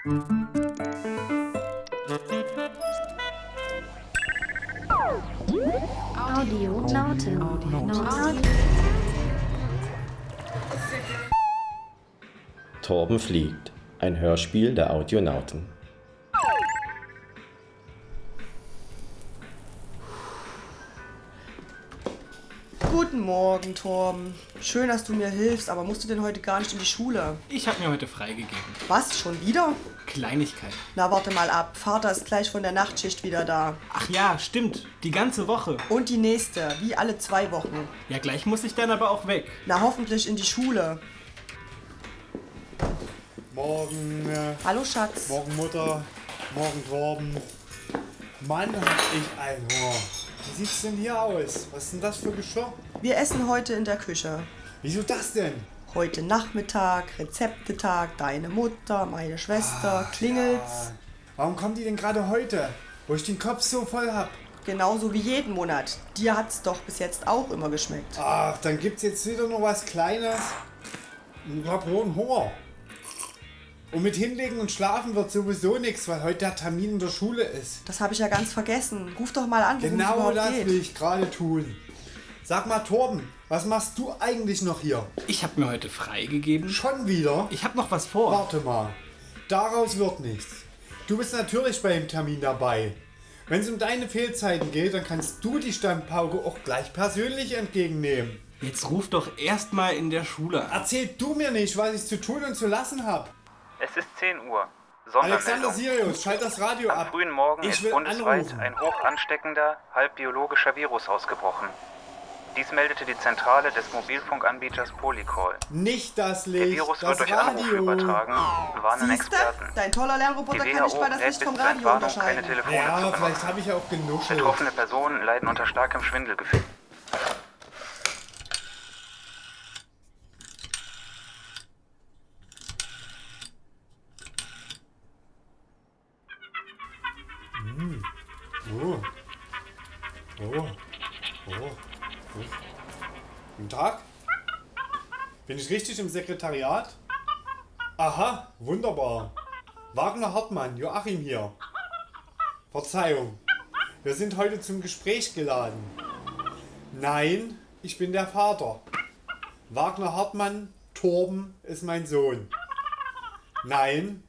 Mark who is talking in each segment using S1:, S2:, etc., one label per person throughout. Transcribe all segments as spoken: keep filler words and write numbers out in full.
S1: Audionauten. Audionauten.
S2: Torben fliegt. Ein Hörspiel der Audionauten.
S3: Guten Morgen, Torben. Schön, dass du mir hilfst, aber musst du denn heute gar nicht in die Schule?
S4: Ich habe mir heute freigegeben.
S3: Was, schon wieder?
S4: Kleinigkeit.
S3: Na, warte mal ab. Vater ist gleich von der Nachtschicht wieder da.
S4: Ach ja, stimmt. Die ganze Woche.
S3: Und die nächste, wie alle zwei Wochen.
S4: Ja, gleich muss ich dann aber auch weg.
S3: Na, hoffentlich in die Schule.
S5: Morgen, äh,
S3: Hallo, Schatz.
S5: morgen Mutter, morgen Torben. Mann, hab ich ein Hunger. Wie sieht's denn hier aus? Was ist denn das für Geschirr?
S3: Wir essen heute in der Küche.
S5: Wieso das denn?
S3: Heute Nachmittag, Rezeptetag, deine Mutter, meine Schwester, klingelt's.
S5: Ja. Warum kommen die denn gerade heute, wo ich den Kopf so voll hab?
S3: Genauso wie jeden Monat. Dir hat's doch bis jetzt auch immer geschmeckt.
S5: Ach, dann gibt's jetzt wieder noch was Kleines. Ich hab hohen Hunger. Und mit Hinlegen und Schlafen wird sowieso nichts, weil heute der Termin in der Schule ist.
S3: Das habe ich ja ganz vergessen. Ruf doch mal an, worum es
S5: Genau
S3: überhaupt
S5: das
S3: geht.
S5: will ich gerade tun. Sag mal, Torben, was machst du eigentlich noch hier?
S4: Ich habe mir heute freigegeben.
S5: Schon wieder?
S4: Ich habe noch was vor.
S5: Warte mal, daraus wird nichts. Du bist natürlich bei dem Termin dabei. Wenn es um deine Fehlzeiten geht, dann kannst du die Standpauke auch gleich persönlich entgegennehmen.
S4: Jetzt ruf doch erstmal in der Schule an.
S5: Erzähl du mir nicht, was ich zu tun und zu lassen habe.
S6: Es ist zehn Uhr.
S5: Alexander
S6: Sondermeldung.
S5: Sirius, schalt das Radio
S6: Am
S5: ab.
S6: frühen Morgen
S5: Ich
S6: ist
S5: will
S6: bundesweit
S5: anrufen.
S6: ein hoch ansteckender, halb biologischer Virus ausgebrochen. Dies meldete die Zentrale des Mobilfunkanbieters Polycall.
S5: Nicht das
S6: Der
S5: Licht,
S6: Virus
S5: das
S6: wird durch Anrufe
S5: Radio.
S6: übertragen, warnen
S3: Siehste?
S6: Experten.
S3: Dein toller
S6: Die
S3: Lernroboter kann nicht
S6: W H O
S3: mal das
S6: rät
S3: Licht
S6: bis
S3: vom
S6: zur
S3: Radio
S6: Entwarnung, keine
S3: unterscheiden.
S6: Telefone
S5: Ja,
S6: zu
S5: vielleicht
S6: benutzen.
S5: habe ich ja auch genuschelt.
S6: Betroffene Personen leiden unter starkem Schwindelgefühl.
S5: Oh. Oh. Oh. Oh. Guten Tag. Bin ich richtig im Sekretariat? Aha, wunderbar. Wagner Hartmann, Joachim hier. Verzeihung. Wir sind heute zum Gespräch geladen. Nein, ich bin der Vater. Wagner Hartmann, Torben ist mein Sohn. Nein.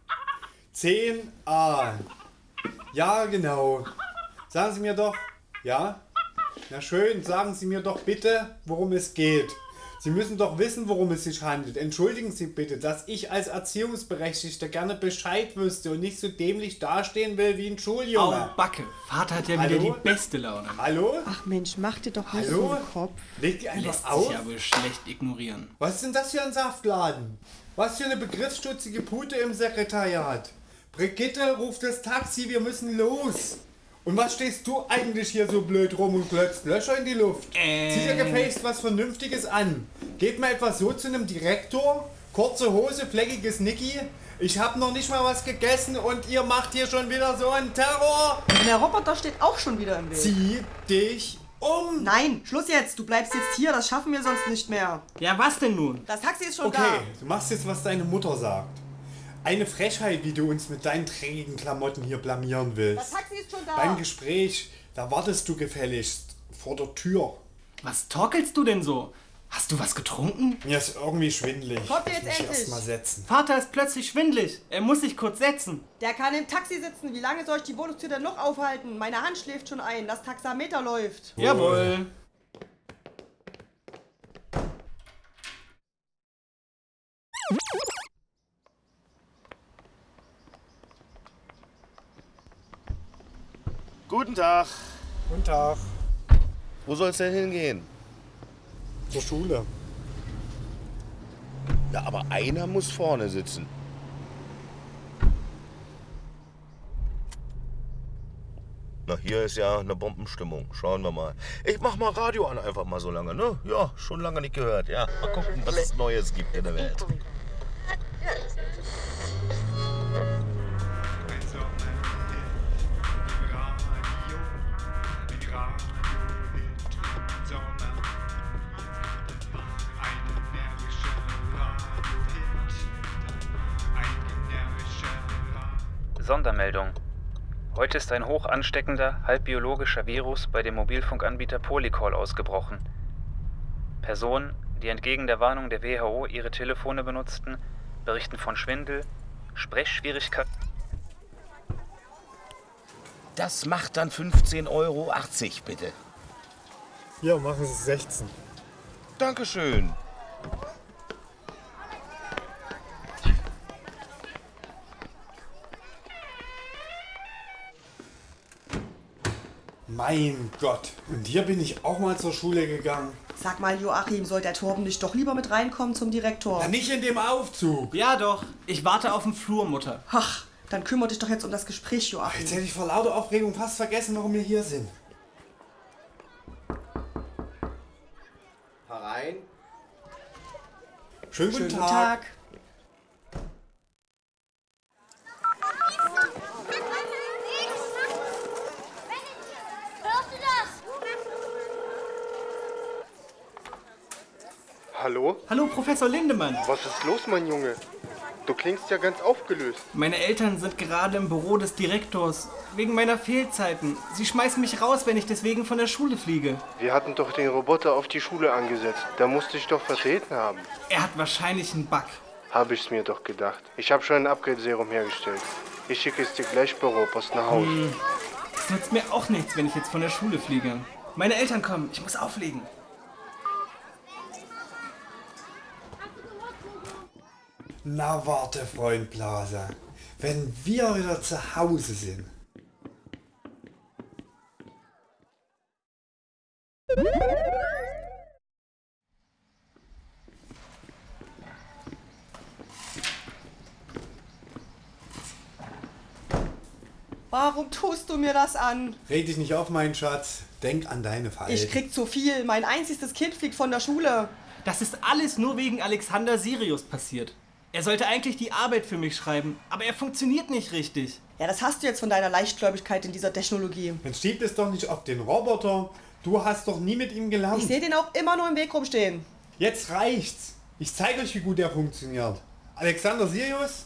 S5: zehn a. Ja, genau. Sagen Sie mir doch, ja? Na schön, sagen Sie mir doch bitte, worum es geht. Sie müssen doch wissen, worum es sich handelt. Entschuldigen Sie bitte, dass ich als Erziehungsberechtigter gerne Bescheid wüsste und nicht so dämlich dastehen will wie ein Schuljunge.
S4: Au, Backe. Vater hat ja
S5: Hallo?
S4: wieder die beste Laune.
S5: Hallo?
S3: Ach Mensch, mach dir doch nicht
S5: Hallo?
S3: so einen Kopf.
S5: Leg die einfach
S4: Lässt
S5: auf.
S4: sich ja wohl schlecht ignorieren.
S5: Was ist denn das für ein Saftladen? Was für eine begriffsstutzige Pute im Sekretariat. Brigitte, ruft das Taxi, wir müssen los. Und was stehst du eigentlich hier so blöd rum und glotzt Löcher in die Luft?
S4: Äh.
S5: Zieh dir gefälligst was Vernünftiges an. Geht mal etwas so zu einem Direktor? Kurze Hose, fleckiges Nicky? Ich hab noch nicht mal was gegessen und ihr macht hier schon wieder so einen Terror.
S3: Und der Roboter steht auch schon wieder im Weg.
S5: Zieh dich um.
S3: Nein, Schluss jetzt. Du bleibst jetzt hier. Das schaffen wir sonst nicht mehr.
S4: Ja, was denn nun?
S3: Das Taxi ist schon
S5: Okay, du machst jetzt, was deine Mutter sagt. Eine Frechheit, wie du uns mit deinen dreckigen Klamotten hier blamieren
S3: da.
S5: willst.
S3: Das Taxi ist schon da.
S5: Beim Gespräch, da wartest du gefälligst vor der Tür.
S4: Was torkelst du denn so? Hast du was getrunken?
S5: Mir ist irgendwie schwindelig.
S3: Kommt ihr
S5: Ich
S3: jetzt
S5: muss mich
S3: endlich?
S5: erst mal setzen.
S4: Vater ist plötzlich schwindelig. Er muss sich kurz setzen.
S3: Der kann im Taxi sitzen. Wie lange soll ich die Wohnungstür denn noch aufhalten? Meine Hand schläft schon ein. Das Taxameter läuft.
S4: Jawohl.
S7: Guten Tag.
S5: Guten Tag.
S7: Wo soll es denn hingehen?
S5: Zur Schule.
S7: Ja, aber einer muss vorne sitzen. Na, hier ist ja eine Bombenstimmung. Schauen wir mal. Ich mach mal Radio an einfach mal so lange, ne? Ja, schon lange nicht gehört. Ja, mal gucken, was es Neues gibt in der Welt.
S8: Ein generischer
S6: Sondermeldung. Heute ist ein hoch ansteckender, halbbiologischer Virus bei dem Mobilfunkanbieter Polycall ausgebrochen. Personen, die entgegen der Warnung der W H O ihre Telefone benutzten, berichten von Schwindel, Sprechschwierigkeiten.
S7: Das macht dann fünfzehn Euro achtzig, bitte.
S5: Hier, machen Sie sechzehn.
S7: Dankeschön.
S5: Mein Gott, und hier bin ich auch mal zur Schule gegangen.
S3: Sag mal, Joachim, soll der Torben nicht doch lieber mit reinkommen zum Direktor?
S5: Na, nicht in dem Aufzug.
S4: Ja doch, ich warte auf den Flur, Mutter.
S3: Ach, dann kümmere dich doch jetzt um das Gespräch, Joachim.
S5: Jetzt hätte ich vor lauter Aufregung fast vergessen, warum wir hier sind.
S2: Herein.
S5: Schönen guten,
S3: Schönen
S5: Tag.
S3: guten Tag.
S1: Hörst du das?
S8: Hallo?
S4: Hallo, Professor Lindemann.
S8: Was ist los, mein Junge? Du klingst ja ganz aufgelöst.
S4: Meine Eltern sind gerade im Büro des Direktors. Wegen meiner Fehlzeiten. Sie schmeißen mich raus, wenn ich deswegen von der Schule fliege.
S8: Wir hatten doch den Roboter auf die Schule angesetzt. Da musste ich doch vertreten haben.
S4: Er hat wahrscheinlich einen Bug.
S8: Habe ich's mir doch gedacht. Ich habe schon ein Upgrade-Serum hergestellt. Ich schicke es dir gleich Büropost nach Hause.
S4: Hm. Das nützt mir auch nichts, wenn ich jetzt von der Schule fliege. Meine Eltern kommen. Ich muss auflegen.
S5: Na warte, Freund Blase. Wenn wir wieder zu Hause sind.
S3: Warum tust du mir das an?
S5: Reg dich nicht auf, mein Schatz. Denk an deine Verhalten.
S3: Ich krieg zu viel. Mein einziges Kind fliegt von der Schule.
S4: Das ist alles nur wegen Alexander Sirius passiert. Er sollte eigentlich die Arbeit für mich schreiben, aber er funktioniert nicht richtig.
S3: Ja, das hast du jetzt von deiner Leichtgläubigkeit in dieser Technologie.
S5: Jetzt schiebt es doch nicht auf den Roboter. Du hast doch nie mit ihm gelernt.
S3: Ich sehe den auch immer nur im Weg rumstehen.
S5: Jetzt reicht's. Ich zeige euch, wie gut der funktioniert. Alexander Sirius?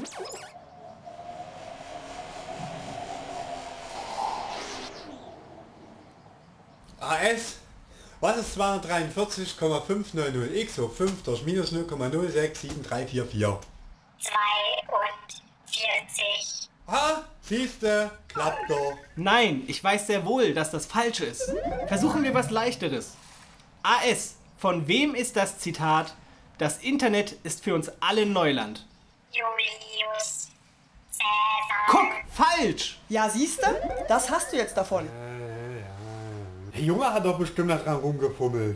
S5: A S? Was ist zweihundertdreiundvierzig Komma fünfhundertneunzig x hoch fünf durch minus null Komma null sechs sieben drei vier vier?
S1: zweiundvierzig.
S5: Ha? Siehste, klappt doch.
S4: Nein, ich weiß sehr wohl, dass das falsch ist. Versuchen wir was Leichteres. A S, von wem ist das Zitat? Das Internet ist für uns alle Neuland.
S1: Julius Caesar.
S4: Guck, falsch!
S3: Ja, siehste? Das hast du jetzt davon.
S5: Der Junge hat doch bestimmt da dran rumgefummelt.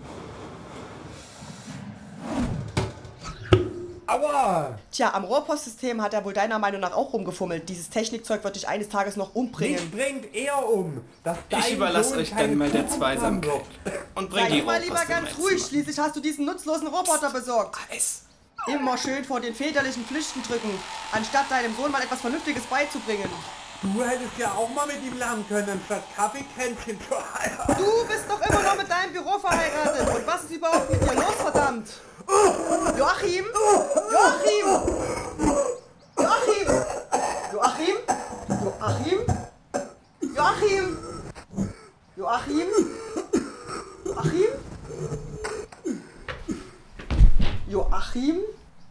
S5: Aua!
S3: Tja, am Rohrpostsystem hat er wohl deiner Meinung nach auch rumgefummelt. Dieses Technikzeug wird dich eines Tages noch umbringen.
S5: Mich bringt er um. Dass
S4: Ich
S5: dein
S4: überlasse
S5: Sohn
S4: euch
S5: keine
S4: dann mal der
S5: Zukunft haben
S4: Zweisamkeit.
S5: wird.
S4: Und bring
S3: Sei
S4: die
S3: doch mal lieber
S4: Rohrpost in
S3: ganz
S4: mein
S3: ruhig,
S4: Zimmer.
S3: schließlich hast du diesen nutzlosen Roboter besorgt.
S4: A S.
S3: Immer schön vor den väterlichen Pflichten drücken, anstatt deinem Sohn mal etwas Vernünftiges beizubringen.
S5: Du hättest ja auch mal mit ihm lernen können, anstatt Kaffeekränzchen zu heiraten.
S3: Du bist doch immer noch mit deinem Büro verheiratet. Und was ist überhaupt mit dir los, verdammt? Joachim? Joachim? Joachim? Joachim? Joachim? Joachim? Joachim? Joachim? Joachim?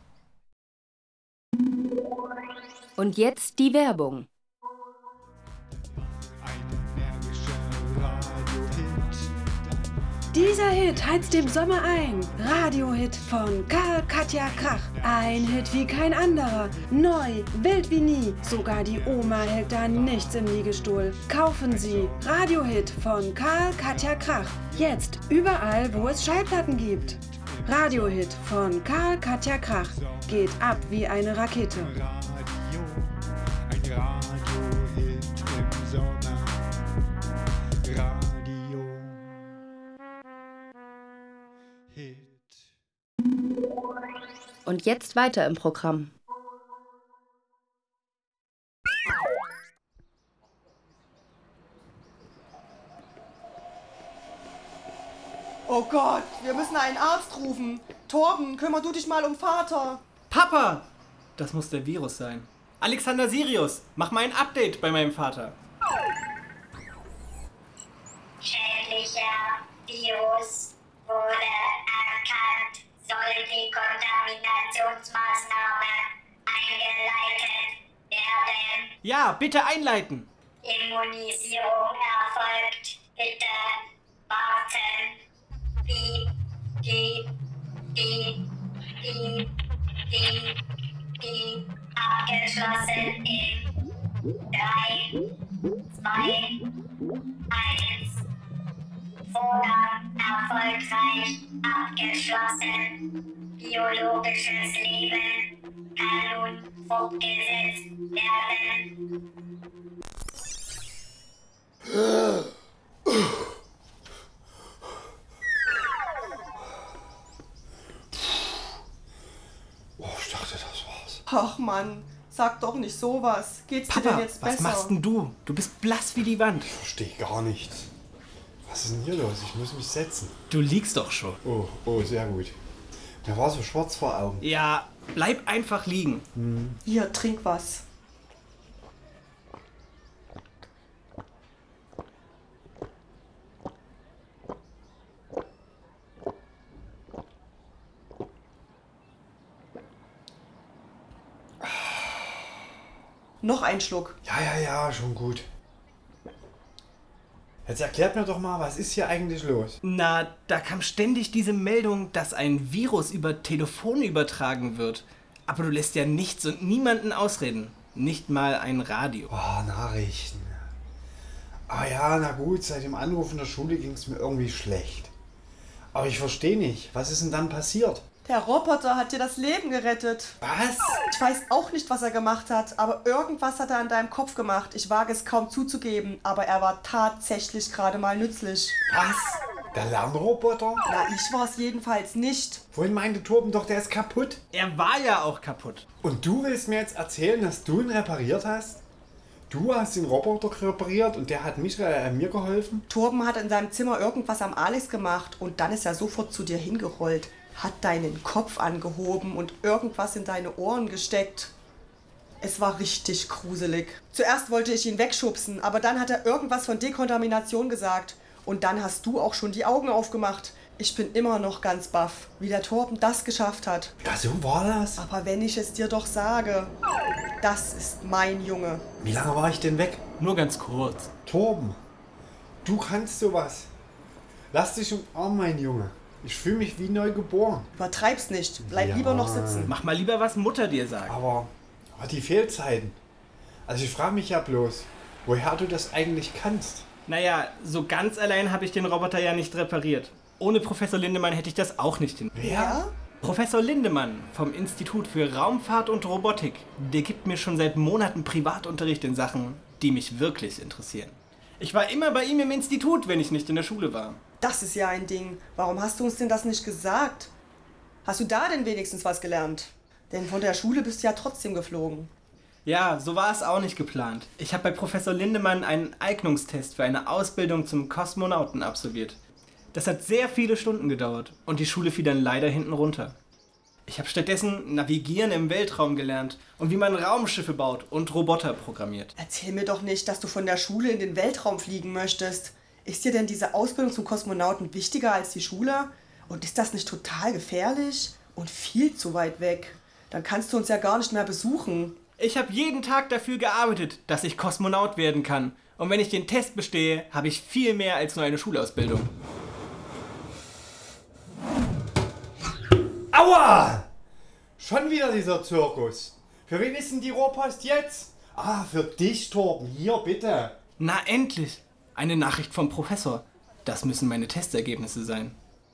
S9: Und jetzt die Werbung. Dieser Hit heizt im Sommer ein. Radiohit von Karl Katja Krach. Ein Hit wie kein anderer. Neu, wild wie nie. Sogar die Oma hält da nichts im Liegestuhl. Kaufen Sie Radiohit von Karl Katja Krach. Jetzt überall, wo es Schallplatten gibt. Radiohit von Karl Katja Krach. Geht ab wie eine Rakete.
S10: Ein Radiohit im Sommer. Radio. Hit.
S9: Und jetzt weiter im Programm.
S3: Oh Gott, wir müssen einen Arzt rufen. Torben, kümmer du dich mal um Vater.
S4: Papa! Das muss der Virus sein. Alexander Sirius, mach mal ein Update bei meinem Vater.
S1: Schädlicher Virus wurde erkannt. Soll die Kontaminationsmaßnahme eingeleitet werden?
S4: Ja, bitte einleiten.
S1: Immunisierung erfolgt. Bitte warten. Piep, piep, piep, piep, piep, piep. Abgeschlossen in drei, zwei, eins. Vorgang erfolgreich abgeschlossen. Biologisches Leben kann nun fortgesetzt werden.
S5: Oh, ich dachte, das war's.
S3: Ach Mann, sag doch nicht sowas. Geht's dir
S4: Papa,
S3: denn jetzt
S4: was
S3: besser?
S4: machst denn du? Du bist blass wie die Wand.
S5: Ich verstehe gar nichts. Was ist denn hier los? Ich muss mich setzen.
S4: Du liegst doch schon.
S5: Oh, oh, sehr gut. Mir war so schwarz vor Augen.
S4: Ja, bleib einfach liegen.
S5: Hm.
S3: Hier, trink was. Noch ein Schluck.
S5: Ja, ja, ja, schon gut. Jetzt erklärt mir doch mal, was ist hier eigentlich los?
S4: Na, da kam ständig diese Meldung, dass ein Virus über Telefon übertragen wird. Aber du lässt ja nichts und niemanden ausreden. Nicht mal ein Radio.
S5: Oh, Nachrichten. Ah ja, na gut, seit dem Anruf in der Schule ging es mir irgendwie schlecht. Aber ich verstehe nicht, was ist denn dann passiert?
S3: Der Roboter hat dir das Leben gerettet.
S5: Was?
S3: Ich weiß auch nicht, was er gemacht hat, aber irgendwas hat er an deinem Kopf gemacht. Ich wage es kaum zuzugeben, aber er war tatsächlich gerade mal nützlich.
S5: Was? Der Lernroboter?
S3: Na, ich war es jedenfalls nicht.
S5: Vorhin meinte Torben doch, der ist kaputt.
S4: Er war ja auch kaputt.
S5: Und du willst mir jetzt erzählen, dass du ihn repariert hast? Du hast den Roboter repariert und der hat mich, äh, mir geholfen?
S3: Torben hat in seinem Zimmer irgendwas am Alex gemacht und dann ist er sofort zu dir hingerollt, hat deinen Kopf angehoben und irgendwas in deine Ohren gesteckt. Es war richtig gruselig. Zuerst wollte ich ihn wegschubsen, aber dann hat er irgendwas von Dekontamination gesagt. Und dann hast du auch schon die Augen aufgemacht. Ich bin immer noch ganz baff, wie der Torben das geschafft hat.
S5: Ja, so war das.
S3: Aber wenn ich es dir doch sage, das ist mein Junge.
S5: Wie lange war ich denn weg?
S4: Nur ganz kurz.
S5: Torben, du kannst sowas. Lass dich umarmen, mein Junge. Ich fühle mich wie neu geboren.
S3: Übertreib's nicht. Bleib
S5: Ja.
S3: lieber noch sitzen.
S4: Mach mal lieber, was Mutter dir sagt.
S5: Aber, aber die Fehlzeiten. Also ich frage mich ja bloß, woher du das eigentlich kannst.
S4: Naja, so ganz allein habe ich den Roboter ja nicht repariert. Ohne Professor Lindemann hätte ich das auch nicht hin.
S5: Wer?
S4: Professor Lindemann vom Institut für Raumfahrt und Robotik, der gibt mir schon seit Monaten Privatunterricht in Sachen, die mich wirklich interessieren. Ich war immer bei ihm im Institut, wenn ich nicht in der Schule war.
S3: Das ist ja ein Ding. Warum hast du uns denn das nicht gesagt? Hast du da denn wenigstens was gelernt? Denn von der Schule bist du ja trotzdem geflogen.
S4: Ja, so war es auch nicht geplant. Ich habe bei Professor Lindemann einen Eignungstest für eine Ausbildung zum Kosmonauten absolviert. Das hat sehr viele Stunden gedauert und die Schule fiel dann leider hinten runter. Ich habe stattdessen Navigieren im Weltraum gelernt und wie man Raumschiffe baut und Roboter programmiert.
S3: Erzähl mir doch nicht, dass du von der Schule in den Weltraum fliegen möchtest. Ist dir denn diese Ausbildung zum Kosmonauten wichtiger als die Schule? Und ist das nicht total gefährlich und viel zu weit weg? Dann kannst du uns ja gar nicht mehr besuchen.
S4: Ich habe jeden Tag dafür gearbeitet, dass ich Kosmonaut werden kann. Und wenn ich den Test bestehe, habe ich viel mehr als nur eine Schulausbildung.
S5: Aua! Schon wieder dieser Zirkus. Für wen ist denn die Rohrpost jetzt? Ah, für dich, Torben. Hier, bitte.
S4: Na endlich! Eine Nachricht vom Professor. Das müssen meine Testergebnisse sein.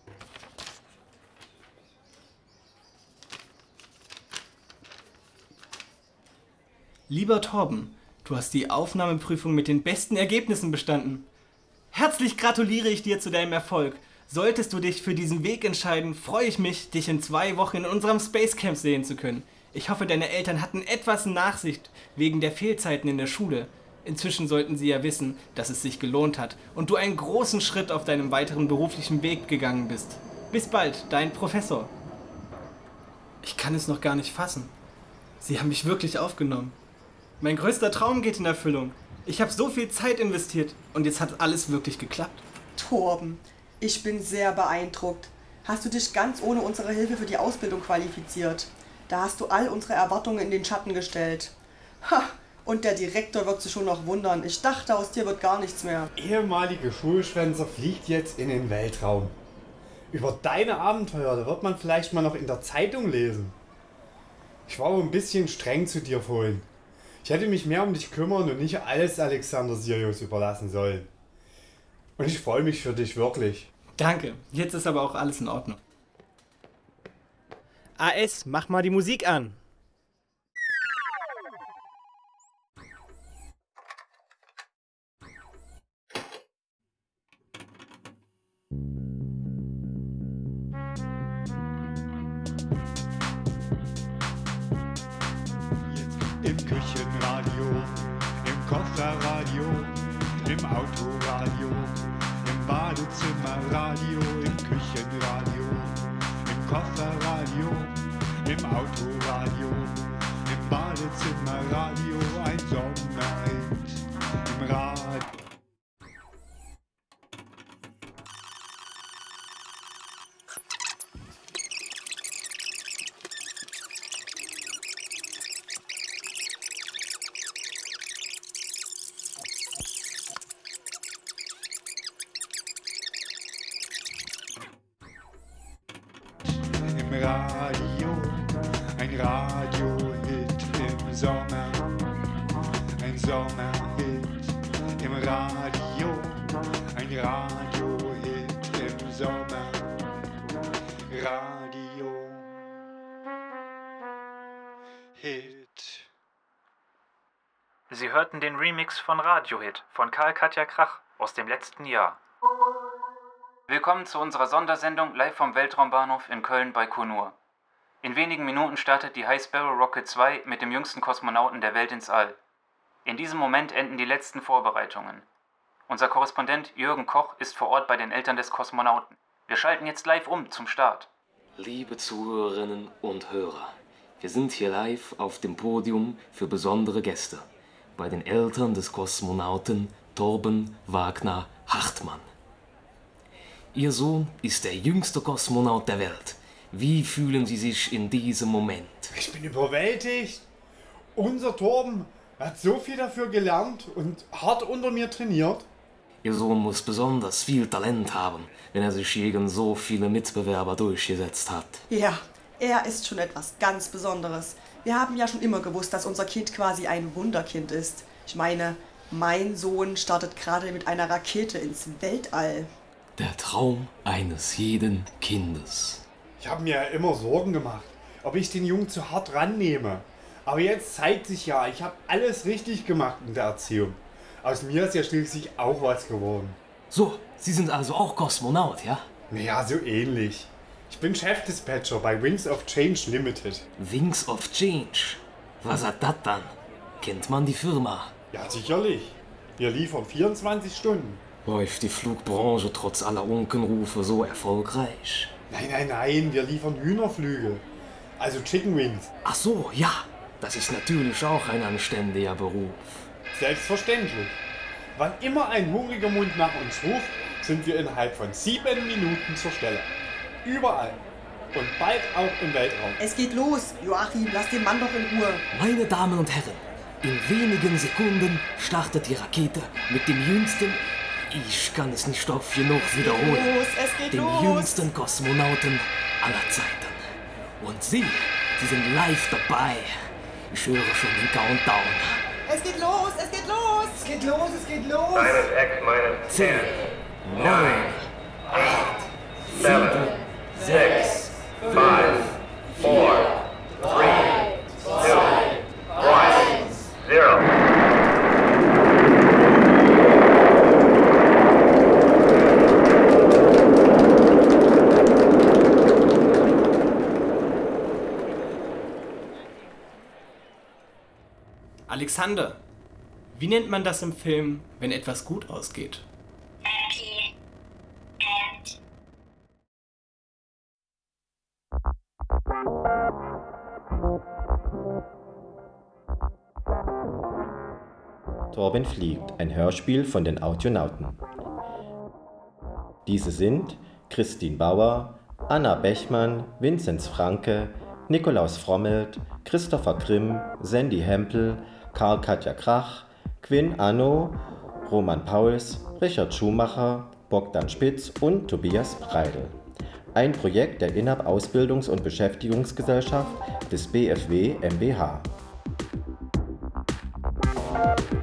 S4: Lieber Torben, du hast die Aufnahmeprüfung mit den besten Ergebnissen bestanden. Herzlich gratuliere ich dir zu deinem Erfolg. Solltest du dich für diesen Weg entscheiden, freue ich mich, dich in zwei Wochen in unserem Space Camp sehen zu können. Ich hoffe, deine Eltern hatten etwas Nachsicht wegen der Fehlzeiten in der Schule. Inzwischen sollten sie ja wissen, dass es sich gelohnt hat und du einen großen Schritt auf deinem weiteren beruflichen Weg gegangen bist. Bis bald, dein Professor. Ich kann es noch gar nicht fassen. Sie haben mich wirklich aufgenommen. Mein größter Traum geht in Erfüllung. Ich habe so viel Zeit investiert und jetzt hat alles wirklich geklappt.
S3: Torben, ich bin sehr beeindruckt. Hast du dich ganz ohne unsere Hilfe für die Ausbildung qualifiziert? Da hast du all unsere Erwartungen in den Schatten gestellt. Ha, und der Direktor wird sich schon noch wundern. Ich dachte, aus dir wird gar nichts mehr.
S5: Ehemalige Schulschwänzer fliegt jetzt in den Weltraum. Über deine Abenteuer, da wird man vielleicht mal noch in der Zeitung lesen. Ich war aber ein bisschen streng zu dir vorhin. Ich hätte mich mehr um dich kümmern und nicht alles Alexander Sirius überlassen sollen. Und ich freue mich für dich wirklich.
S4: Danke, jetzt ist aber auch alles in Ordnung. A S, mach mal die Musik an.
S10: Im Küchenradio, im Kofferradio, im Autoradio, im Badezimmerradio, im Küchenradio, im Kofferradio, im Autoradio, im Badezimmerradio, ein Sommerhit im Radio. Radio, ein Radiohit im Sommer, ein Sommerhit im Radio, ein Radiohit im Sommer, Radio, Hit.
S6: Sie hörten den Remix von Radiohit von Karl Katja Krach aus dem letzten Jahr. Willkommen zu unserer Sondersendung live vom Weltraumbahnhof in Köln-Baikonur. In wenigen Minuten startet die High Sparrow Rocket zwei mit dem jüngsten Kosmonauten der Welt ins All. In diesem Moment enden die letzten Vorbereitungen. Unser Korrespondent Jürgen Koch ist vor Ort bei den Eltern des Kosmonauten. Wir schalten jetzt live um zum Start.
S11: Liebe Zuhörerinnen und Hörer, wir sind hier live auf dem Podium für besondere Gäste, bei den Eltern des Kosmonauten Torben Wagner Hartmann. Ihr Sohn ist der jüngste Kosmonaut der Welt. Wie fühlen Sie sich in diesem Moment?
S5: Ich bin überwältigt. Unser Torben hat so viel dafür gelernt und hart unter mir trainiert.
S11: Ihr Sohn muss besonders viel Talent haben, wenn er sich gegen so viele Mitbewerber durchgesetzt hat.
S3: Ja, er ist schon etwas ganz Besonderes. Wir haben ja schon immer gewusst, dass unser Kind quasi ein Wunderkind ist. Ich meine, mein Sohn startet gerade mit einer Rakete ins Weltall.
S11: Der Traum eines jeden Kindes.
S5: Ich habe mir ja immer Sorgen gemacht, ob ich den Jungen zu hart rannehme. Aber jetzt zeigt sich ja, ich habe alles richtig gemacht in der Erziehung. Aus mir ist ja schließlich auch was geworden.
S11: So, Sie sind also auch Kosmonaut, ja?
S5: Naja, so ähnlich. Ich bin Chefdispatcher bei Wings of Change Limited.
S11: Wings of Change? Was hat das dann? Kennt man die Firma?
S5: Ja, sicherlich. Wir liefern vierundzwanzig Stunden.
S11: Läuft die Flugbranche trotz aller Unkenrufe so erfolgreich?
S5: Nein, nein, nein, wir liefern Hühnerflügel. Also Chicken Wings.
S11: Ach so, ja. Das ist natürlich auch ein anständiger Beruf.
S5: Selbstverständlich. Wann immer ein hungriger Mund nach uns ruft, sind wir innerhalb von sieben Minuten zur Stelle. Überall. Und bald auch im Weltraum.
S3: Es geht los. Joachim, lass den Mann doch in Ruhe.
S11: Meine Damen und Herren, in wenigen Sekunden startet die Rakete mit dem jüngsten... Ich kann es nicht oft genug wiederholen.
S3: Los, es geht
S11: dem
S3: los.
S11: jüngsten Kosmonauten aller Zeiten. Und Sie, Sie sind live dabei. Ich höre schon den Countdown.
S3: Es geht los, es geht los.
S4: Es geht los, es geht los.
S12: Minus X minus
S11: Zehn, neun,
S12: acht, seven, six, five, four, three, two, one, zero.
S4: Alexander, wie nennt man das im Film, wenn etwas gut ausgeht?
S1: Happy End.
S2: Torben fliegt, ein Hörspiel von den Audionauten. Diese sind Christine Bauer, Anna Bechmann, Vinzenz Franke, Nikolaus Frommelt, Christopher Grimm, Sandy Hempel, Karl Katja Krach, Quinn Anno, Roman Pauls, Richard Schumacher, Bogdan Spitz und Tobias Breidel. Ein Projekt der Inhab Ausbildungs- und Beschäftigungsgesellschaft des B F W M B H.